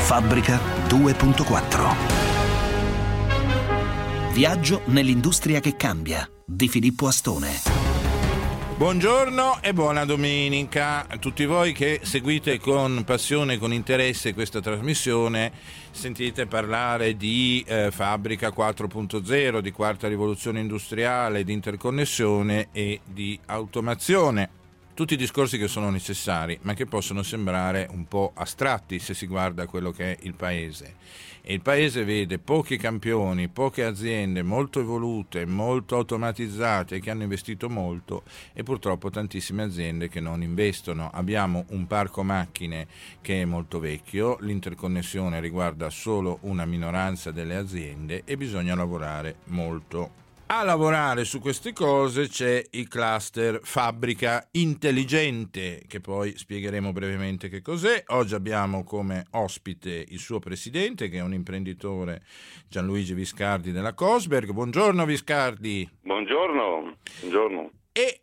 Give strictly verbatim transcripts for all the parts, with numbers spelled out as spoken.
Fabbrica due punto quattro. Viaggio nell'industria che cambia di Filippo Astone. Buongiorno e buona domenica a tutti voi che seguite con passione e con interesse questa trasmissione. Sentite parlare di eh, Fabbrica quattro punto zero, di quarta rivoluzione industriale, di interconnessione e di automazione. Tutti discorsi che sono necessari, ma che possono sembrare un po' astratti se si guarda quello che è il paese. E il paese vede pochi campioni, poche aziende molto evolute, molto automatizzate, che hanno investito molto, e purtroppo tantissime aziende che non investono. Abbiamo un parco macchine che è molto vecchio, l'interconnessione riguarda solo una minoranza delle aziende e bisogna lavorare molto. A lavorare su queste cose c'è il cluster Fabbrica Intelligente, che poi spiegheremo brevemente che cos'è. Oggi abbiamo come ospite il suo presidente, che è un imprenditore, Gianluigi Viscardi della Cosberg. Buongiorno Viscardi. Buongiorno. Buongiorno. E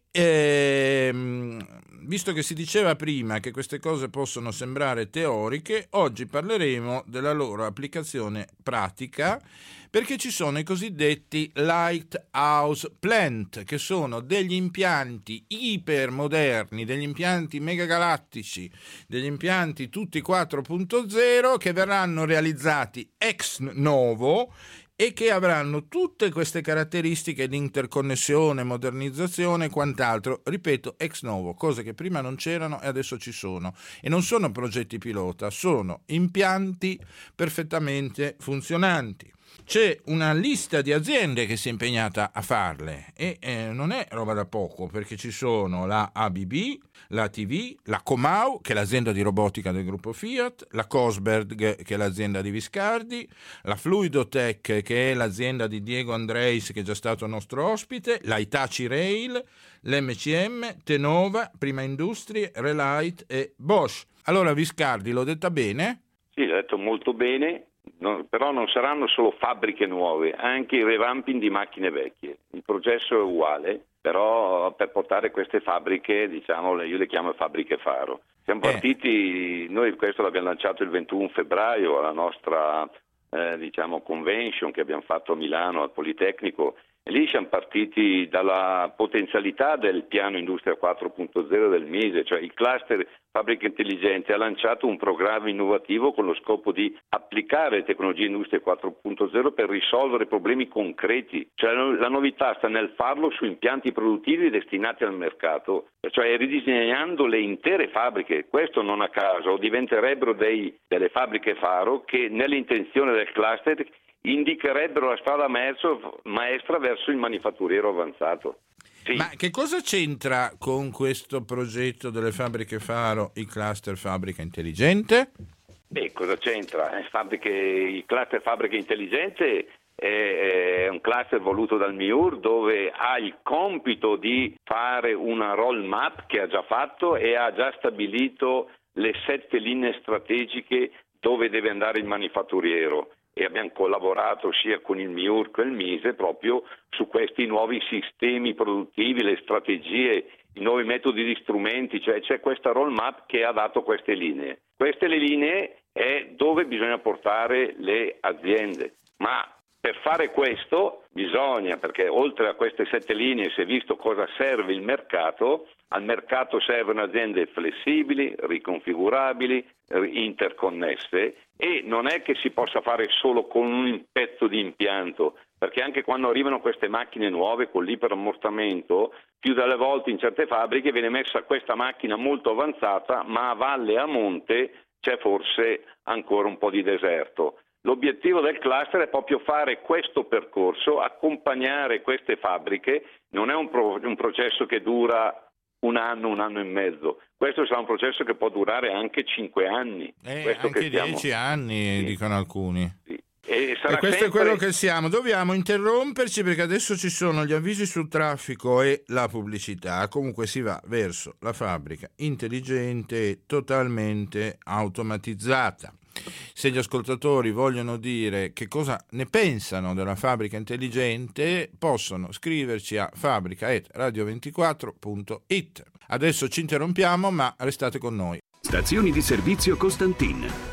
ehm, visto che si diceva prima che queste cose possono sembrare teoriche, oggi parleremo della loro applicazione pratica, perché ci sono i cosiddetti Lighthouse Plant, che sono degli impianti ipermoderni, degli impianti megagalattici, degli impianti tutti quattro punto zero che verranno realizzati ex novo e che avranno tutte queste caratteristiche di interconnessione, modernizzazione e quant'altro, ripeto, ex novo, cose che prima non c'erano e adesso ci sono. E non sono progetti pilota, sono impianti perfettamente funzionanti. C'è una lista di aziende che si è impegnata a farle e eh, non è roba da poco, perché ci sono la A B B, la T V, la Comau, che è l'azienda di robotica del gruppo Fiat, la Cosberg, che è l'azienda di Viscardi, la Fluidotech, che è l'azienda di Diego Andreis, che è già stato nostro ospite, la Hitachi Rail, l'M C M, Tenova, Prima Industrie, Relight e Bosch. Allora Viscardi, l'ho detta bene? Sì, l'ho detto molto bene. No, però non saranno solo fabbriche nuove, anche il revamping di macchine vecchie. Il processo è uguale, però per portare queste fabbriche, diciamo, io le chiamo fabbriche faro. Siamo partiti, eh. noi questo l'abbiamo lanciato il ventuno febbraio alla nostra eh, diciamo convention che abbiamo fatto a Milano al Politecnico, e lì siamo partiti dalla potenzialità del piano Industria quattro punto zero del Mise, cioè il cluster Fabbrica Intelligente ha lanciato un programma innovativo con lo scopo di applicare le tecnologie Industria quattro punto zero per risolvere problemi concreti. Cioè la novità sta nel farlo su impianti produttivi destinati al mercato, cioè ridisegnando le intere fabbriche. Questo non a caso diventerebbero dei, delle fabbriche faro che nell'intenzione del cluster indicherebbero la strada maestra verso il manifatturiero avanzato. Sì. Ma che cosa c'entra con questo progetto delle fabbriche faro il cluster Fabbrica Intelligente? Beh, cosa c'entra? Eh, fabbriche, il cluster Fabbrica Intelligente è, è un cluster voluto dal M I U R, dove ha il compito di fare una roadmap che ha già fatto e ha già stabilito le sette linee strategiche dove deve andare il manifatturiero. E abbiamo collaborato sia con il M I U R che il Mise proprio su questi nuovi sistemi produttivi, le strategie, i nuovi metodi di strumenti, cioè c'è questa roadmap che ha dato queste linee. Queste le linee è dove bisogna portare le aziende, ma per fare questo bisogna, perché oltre a queste sette linee si è visto cosa serve il mercato. Al mercato servono aziende flessibili, riconfigurabili, interconnesse, e non è che si possa fare solo con un pezzo di impianto, perché anche quando arrivano queste macchine nuove con l'iperammortamento, più delle volte in certe fabbriche viene messa questa macchina molto avanzata, ma a valle e a monte c'è forse ancora un po' di deserto. L'obiettivo del cluster è proprio fare questo percorso, accompagnare queste fabbriche. Non è un, pro- un processo che dura un anno, un anno e mezzo. Questo sarà un processo che può durare anche cinque anni. Eh, questo anche che stiamo... dieci anni, sì, dicono alcuni. Sì. E, sarà e questo sempre... è quello che siamo. Dobbiamo interromperci perché adesso ci sono gli avvisi sul traffico e la pubblicità. Comunque si va verso la fabbrica intelligente e totalmente automatizzata. Se gli ascoltatori vogliono dire che cosa ne pensano della fabbrica intelligente, possono scriverci a fabbrica chiocciola radio ventiquattro punto it. Adesso ci interrompiamo, ma restate con noi. Stazioni di servizio Costantin.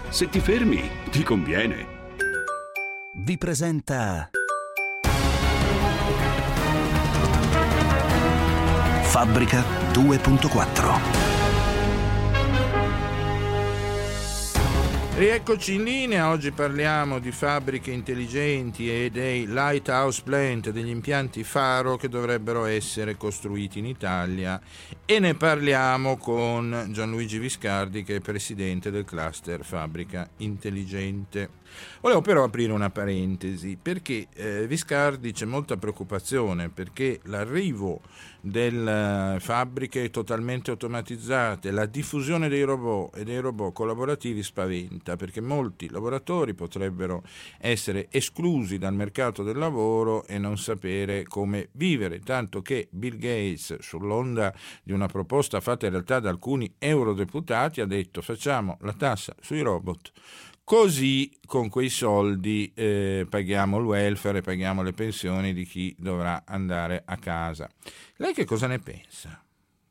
Se ti fermi, ti conviene. Vi presenta Fabbrica due punto quattro. Rieccoci in linea, oggi parliamo di fabbriche intelligenti e dei lighthouse plant, degli impianti faro che dovrebbero essere costruiti in Italia, e ne parliamo con Gianluigi Viscardi, che è presidente del cluster Fabbrica Intelligente. Volevo però aprire una parentesi, perché eh, Viscardi c'è molta preoccupazione perché l'arrivo delle fabbriche totalmente automatizzate, la diffusione dei robot e dei robot collaborativi spaventa, perché molti lavoratori potrebbero essere esclusi dal mercato del lavoro e non sapere come vivere, tanto che Bill Gates, sull'onda di una proposta fatta in realtà da alcuni eurodeputati, ha detto: facciamo la tassa sui robot, così con quei soldi eh, paghiamo il welfare e paghiamo le pensioni di chi dovrà andare a casa. Lei che cosa ne pensa?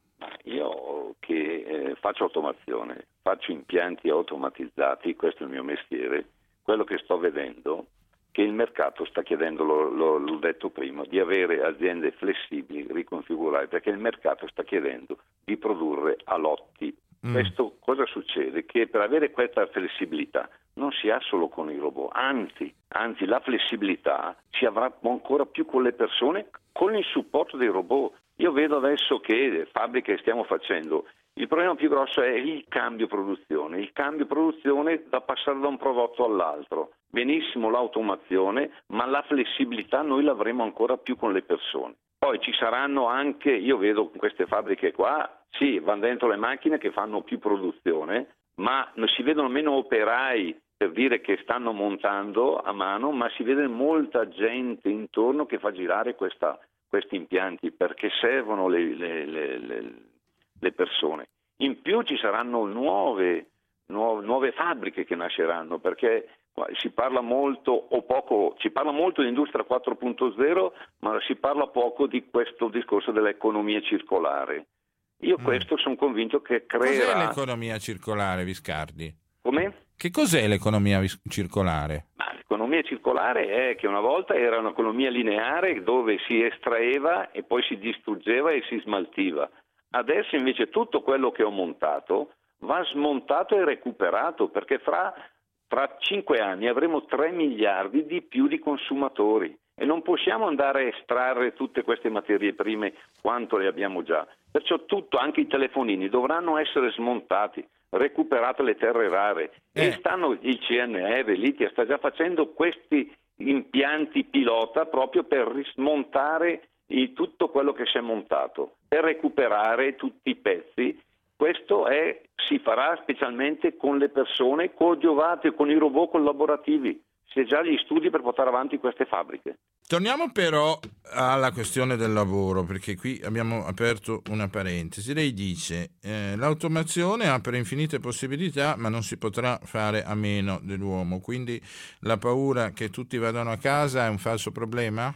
Io che eh, faccio automazione, faccio impianti automatizzati, questo è il mio mestiere, quello che sto vedendo che il mercato sta chiedendo, lo, lo, l'ho detto prima, di avere aziende flessibili, riconfigurate, perché il mercato sta chiedendo di produrre a lotti. Mm. Questo cosa succede? Che per avere questa flessibilità non si ha solo con i robot, anzi, anzi la flessibilità si avrà ancora più con le persone, con il supporto dei robot. Io vedo adesso che fabbriche stiamo facendo, il problema più grosso è il cambio produzione, il cambio produzione da passare da un prodotto all'altro. Benissimo l'automazione, ma la flessibilità noi l'avremo ancora più con le persone. Poi ci saranno anche, io vedo queste fabbriche qua, sì, vanno dentro le macchine che fanno più produzione, ma non si vedono meno operai per dire che stanno montando a mano, ma si vede molta gente intorno che fa girare questa, questi impianti, perché servono le, le, le, le, le persone. In più ci saranno nuove, nuove, nuove fabbriche che nasceranno, perché si parla molto o poco, si parla molto di industria quattro punto zero, ma si parla poco di questo discorso dell'economia circolare. Io mm. questo sono convinto che creerà... Cos'è l'economia circolare, Viscardi? Come? Che cos'è l'economia vis- circolare? Ma l'economia circolare è che una volta era un'economia lineare dove si estraeva e poi si distruggeva e si smaltiva. Adesso invece tutto quello che ho montato va smontato e recuperato, perché fra... Tra cinque anni avremo tre miliardi di più di consumatori e non possiamo andare a estrarre tutte queste materie prime quanto le abbiamo già. Perciò tutto, anche i telefonini, dovranno essere smontati, recuperate le terre rare. Eh. E stanno il C N R, l'I T I A sta già facendo questi impianti pilota proprio per smontare il, tutto quello che si è montato, per recuperare tutti i pezzi. Questo è, si farà specialmente con le persone coadiuvate, con i robot collaborativi. Si è già gli studi per portare avanti queste fabbriche. Torniamo però alla questione del lavoro, perché qui abbiamo aperto una parentesi. Lei dice eh, l'automazione apre infinite possibilità, ma non si potrà fare a meno dell'uomo. Quindi la paura che tutti vadano a casa è un falso problema?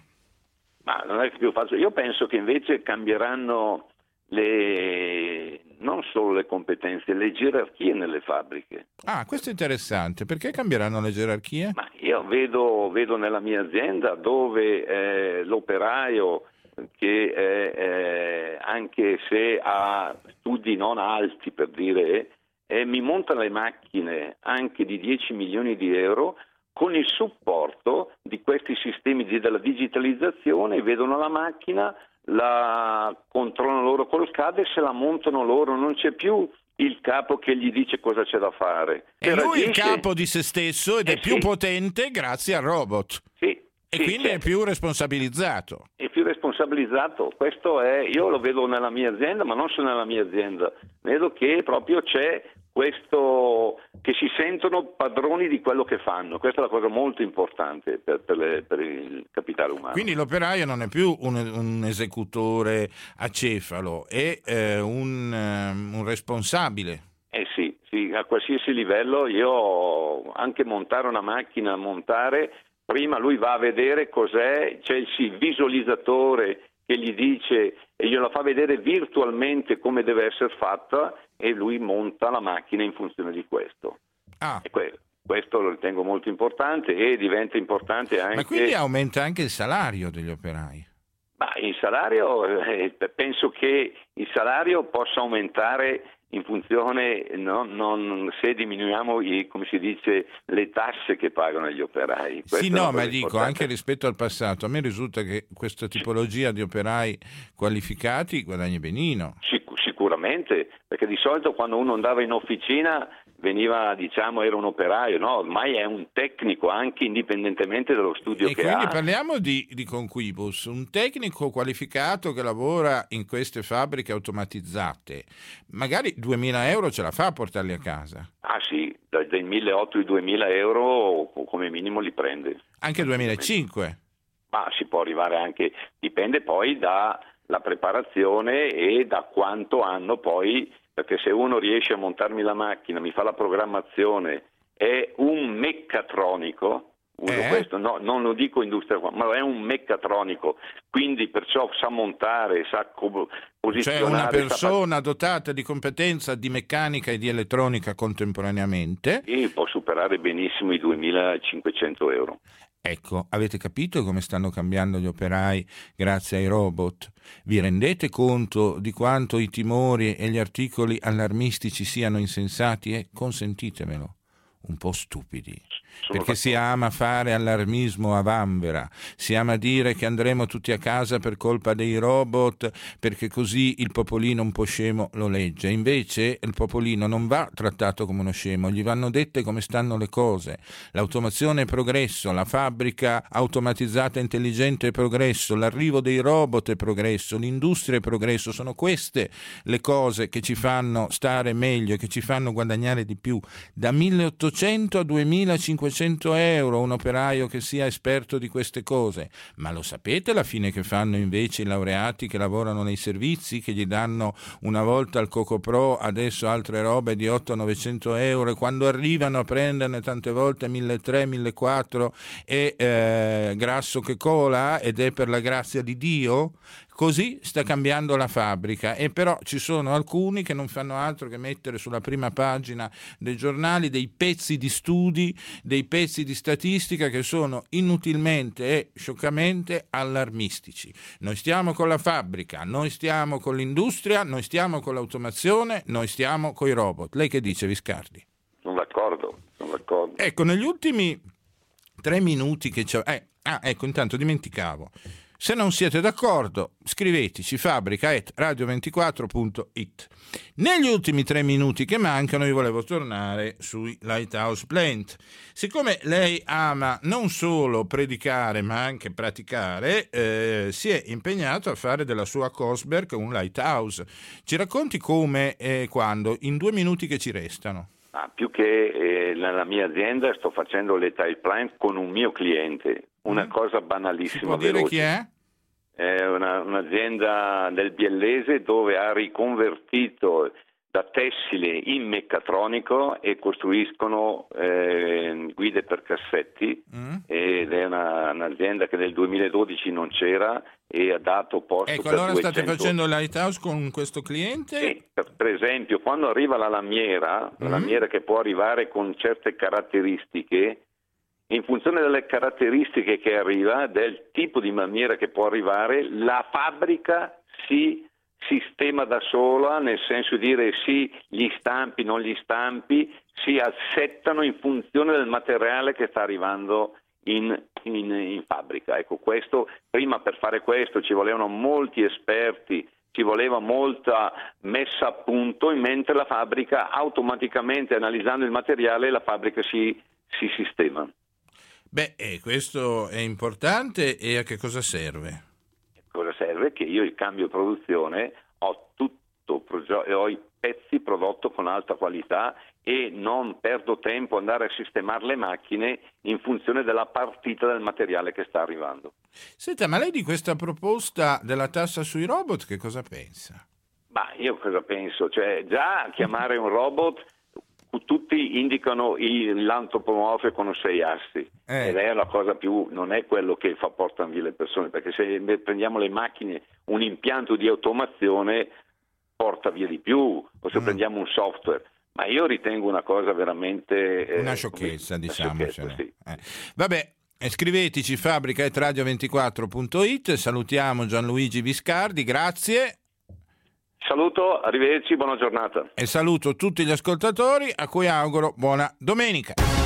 Ma non è più falso. Io penso che invece cambieranno le... non solo le competenze, le gerarchie nelle fabbriche. Ah, questo è interessante. Perché cambieranno le gerarchie? Ma io vedo, vedo nella mia azienda dove eh, l'operaio che eh, eh, anche se ha studi non alti, per dire, eh, mi monta le macchine anche di dieci milioni di euro con il supporto di questi sistemi di, della digitalizzazione, vedono la macchina, la controllano loro col C A D e se la montano loro, non c'è più il capo che gli dice cosa c'è da fare. È lui il capo di se stesso ed eh è più sì. potente grazie al robot. Sì. E sì, quindi certo. è più responsabilizzato. È più responsabilizzato. Questo è, io lo vedo nella mia azienda, ma non solo nella mia azienda. Vedo che proprio c'è questo, che si sentono padroni di quello che fanno. Questa è la cosa molto importante per, per, le, per il capitale umano. Quindi l'operaio non è più un, un esecutore acefalo, è eh, un, um, un responsabile. Eh sì, sì, a qualsiasi livello. Io anche montare una macchina, montare, prima lui va a vedere cos'è, c'è il visualizzatore che gli dice e glielo fa vedere virtualmente come deve essere fatta e lui monta la macchina in funzione di questo. Ah. E que- questo lo ritengo molto importante e diventa importante anche... Ma quindi aumenta anche il salario degli operai? Ma il salario, eh, penso che il salario possa aumentare in funzione, no, non, se diminuiamo i, come si dice, le tasse che pagano gli operai. Questa Sì, è una no, cosa ma dico, importante. anche rispetto al passato, a me risulta che questa tipologia di operai qualificati guadagni benino. Sic- sicuramente, perché di solito quando uno andava in officina veniva, diciamo, era un operaio, no? Ormai è un tecnico anche indipendentemente dallo studio E che quindi ha. parliamo di, di Conquibus, un tecnico qualificato che lavora in queste fabbriche automatizzate, magari duemila euro ce la fa a portarli a casa? Ah sì, dai, dai milleottocento ai duemila euro come minimo li prende. Anche duemilacinque? Ma si può arrivare anche, dipende poi dalla preparazione e da quanto hanno poi, perché se uno riesce a montarmi la macchina, mi fa la programmazione, è un meccatronico, uso Eh? questo, no, non lo dico industria, ma è un meccatronico, quindi perciò sa montare, sa co- posizionare. Cioè una sa persona dotata di competenza di meccanica e di elettronica contemporaneamente. fare- e può superare benissimo i duemilacinquecento euro. Ecco, avete capito come stanno cambiando gli operai grazie ai robot? Vi rendete conto di quanto i timori e gli articoli allarmistici siano insensati e, consentitemelo, un po' stupidi? Sono Perché si ama fare allarmismo a vanvera, si ama dire che andremo tutti a casa per colpa dei robot, perché così il popolino un po' scemo lo legge. Invece il popolino non va trattato come uno scemo, gli vanno dette come stanno le cose. L'automazione è progresso, la fabbrica automatizzata intelligente è progresso, l'arrivo dei robot è progresso, l'industria è progresso. Sono queste le cose che ci fanno stare meglio e che ci fanno guadagnare di più. Da milleottocento a duemilacinquecento euro un operaio che sia esperto di queste cose. Ma lo sapete la fine che fanno invece i laureati che lavorano nei servizi, che gli danno una volta il Cocopro, adesso altre robe di ottocento novecento euro, e quando arrivano a prenderne tante volte milletrecento millequattrocento e eh, grasso che cola, ed è per la grazia di Dio? Così sta cambiando la fabbrica, e però ci sono alcuni che non fanno altro che mettere sulla prima pagina dei giornali dei pezzi di studi, dei pezzi di statistica che sono inutilmente e scioccamente allarmistici. Noi stiamo con la fabbrica, noi stiamo con l'industria, noi stiamo con l'automazione, noi stiamo con i robot. Lei che dice, Viscardi? Sono d'accordo, sono d'accordo. Ecco, negli ultimi tre minuti che c'è... Eh, ah, ecco, intanto dimenticavo. Se non siete d'accordo, scriveteci fabbrica at radio ventiquattro punto it. Negli ultimi tre minuti che mancano io volevo tornare sui Lighthouse Plant. Siccome lei ama non solo predicare ma anche praticare, eh, si è impegnato a fare della sua Cosberg un Lighthouse. Ci racconti come e quando, in due minuti che ci restano? Ah, più che eh, nella mia azienda sto facendo le tile plant con un mio cliente, una Mm. cosa banalissima. Si può dire veloce. chi è? È una, un'azienda del Biellese dove ha riconvertito da tessile in meccatronico e costruiscono eh, guide per cassetti, Mm. ed è una, un'azienda che nel duemiladodici non c'era e ha dato posto Ecco, per allora state duecento. facendo il Lighthouse con questo cliente? Sì, per, per esempio quando arriva la lamiera, la Mm. lamiera che può arrivare con certe caratteristiche, in funzione delle caratteristiche che arriva, del tipo di lamiera che può arrivare, la fabbrica si sistema da sola, nel senso di dire sì, gli stampi, non gli stampi, si assettano in funzione del materiale che sta arrivando in, in, in fabbrica. Ecco, questo, prima per fare questo ci volevano molti esperti, ci voleva molta messa a punto, mentre la fabbrica automaticamente, analizzando il materiale, la fabbrica si, si sistema. Beh, eh, questo è importante, e a che cosa serve? Cosa serve? Che io il cambio produzione ho tutto, ho i pezzi prodotto con alta qualità e non perdo tempo ad andare a sistemare le macchine in funzione della partita del materiale che sta arrivando. Senta, ma lei di questa proposta della tassa sui robot che cosa pensa? Ma io cosa penso? Cioè, già chiamare un robot, tutti indicano il, l'antropomorfo con sei assi, Eh. ed è una cosa più, non è quello che fa portare via le persone, perché se prendiamo le macchine, un impianto di automazione porta via di più, o se Mm. prendiamo un software, Ma io ritengo una cosa veramente... Eh, una sciocchezza, come, diciamo. una sciocchezza, sì. eh. Vabbè, scriveteci fabbrica chiocciola radio ventiquattro punto it. Salutiamo Gianluigi Viscardi, grazie. Saluto, arrivederci, buona giornata. E saluto tutti gli ascoltatori a cui auguro buona domenica.